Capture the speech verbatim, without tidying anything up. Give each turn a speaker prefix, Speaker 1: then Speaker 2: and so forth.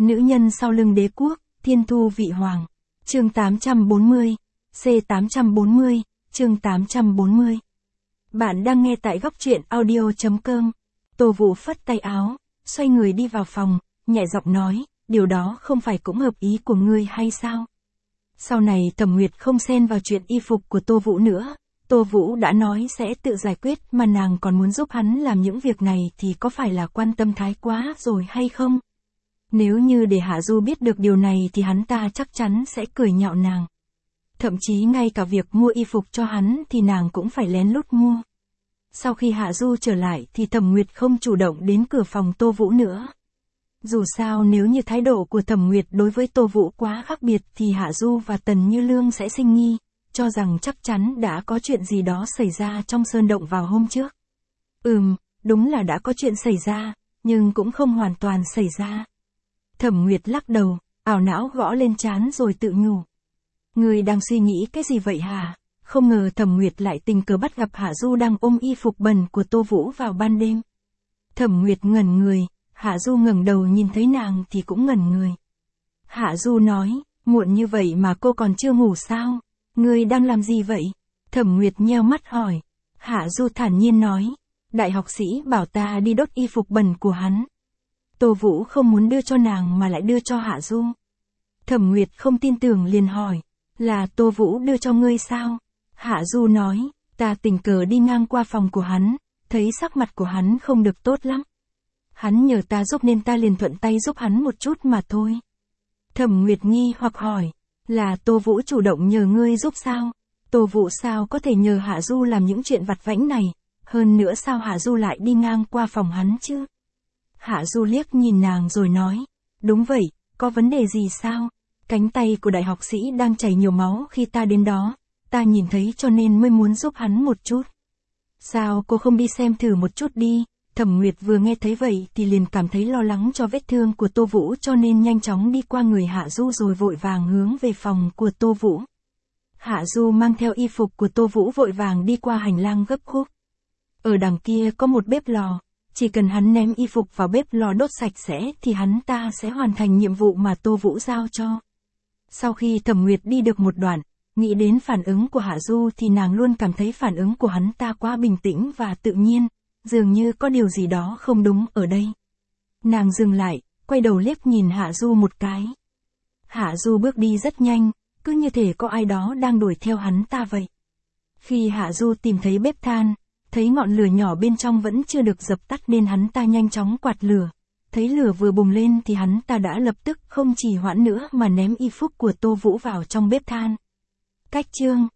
Speaker 1: Nữ nhân sau lưng đế quốc, thiên thu vị hoàng. Chương tám trăm bốn mươi, C tám trăm bốn mươi, chương tám trăm bốn mươi. Bạn đang nghe tại góc truyện audio.com. Tô Vũ phất tay áo, xoay người đi vào phòng, nhẹ giọng nói, điều đó không phải cũng hợp ý của ngươi hay sao? Sau này Thẩm Nguyệt không xen vào chuyện y phục của Tô Vũ nữa. Tô Vũ đã nói sẽ tự giải quyết mà nàng còn muốn giúp hắn làm những việc này thì có phải là quan tâm thái quá rồi hay không? Nếu như để Hạ Du biết được điều này thì hắn ta chắc chắn sẽ cười nhạo nàng. Thậm chí ngay cả việc mua y phục cho hắn thì nàng cũng phải lén lút mua. Sau khi Hạ Du trở lại thì Thẩm Nguyệt không chủ động đến cửa phòng Tô Vũ nữa. Dù sao nếu như thái độ của Thẩm Nguyệt đối với Tô Vũ quá khác biệt thì Hạ Du và Tần Như Lương sẽ sinh nghi, cho rằng chắc chắn đã có chuyện gì đó xảy ra trong sơn động vào hôm trước. Ừm, đúng là đã có chuyện xảy ra, nhưng cũng không hoàn toàn xảy ra. Thẩm Nguyệt lắc đầu, ảo não gõ lên trán rồi tự nhủ. Ngươi đang suy nghĩ cái gì vậy hả? Không ngờ Thẩm Nguyệt lại tình cờ bắt gặp Hạ Du đang ôm y phục bẩn của Tô Vũ vào ban đêm. Thẩm Nguyệt ngẩn người, Hạ Du ngẩng đầu nhìn thấy nàng thì cũng ngẩn người. Hạ Du nói, muộn như vậy mà cô còn chưa ngủ sao? Ngươi đang làm gì vậy? Thẩm Nguyệt nheo mắt hỏi. Hạ Du thản nhiên nói, đại học sĩ bảo ta đi đốt y phục bẩn của hắn. Tô Vũ không muốn đưa cho nàng mà lại đưa cho Hạ Du. Thẩm Nguyệt không tin tưởng liền hỏi, là Tô Vũ đưa cho ngươi sao? Hạ Du nói, ta tình cờ đi ngang qua phòng của hắn, thấy sắc mặt của hắn không được tốt lắm. Hắn nhờ ta giúp nên ta liền thuận tay giúp hắn một chút mà thôi. Thẩm Nguyệt nghi hoặc hỏi, là Tô Vũ chủ động nhờ ngươi giúp sao? Tô Vũ sao có thể nhờ Hạ Du làm những chuyện vặt vãnh này, hơn nữa sao Hạ Du lại đi ngang qua phòng hắn chứ? Hạ Du liếc nhìn nàng rồi nói, đúng vậy, có vấn đề gì sao? Cánh tay của đại học sĩ đang chảy nhiều máu khi ta đến đó, ta nhìn thấy cho nên mới muốn giúp hắn một chút. Sao cô không đi xem thử một chút đi? Thẩm Nguyệt vừa nghe thấy vậy thì liền cảm thấy lo lắng cho vết thương của Tô Vũ cho nên nhanh chóng đi qua người Hạ Du rồi vội vàng hướng về phòng của Tô Vũ. Hạ Du mang theo y phục của Tô Vũ vội vàng đi qua hành lang gấp khúc. Ở đằng kia có một bếp lò, chỉ cần hắn ném y phục vào bếp lò đốt sạch sẽ thì hắn ta sẽ hoàn thành nhiệm vụ mà Tô Vũ giao cho. Sau khi Thẩm Nguyệt đi được một đoạn, nghĩ đến phản ứng của Hạ Du thì nàng luôn cảm thấy phản ứng của hắn ta quá bình tĩnh và tự nhiên, dường như có điều gì đó không đúng ở đây. Nàng dừng lại, quay đầu liếc nhìn Hạ Du một cái. Hạ Du bước đi rất nhanh, cứ như thể có ai đó đang đuổi theo hắn ta vậy. Khi Hạ Du tìm thấy bếp than, thấy ngọn lửa nhỏ bên trong vẫn chưa được dập tắt nên hắn ta nhanh chóng quạt lửa. Thấy lửa vừa bùng lên thì hắn ta đã lập tức không trì hoãn nữa mà ném y phục của Tô Vũ vào trong bếp than. Cách chương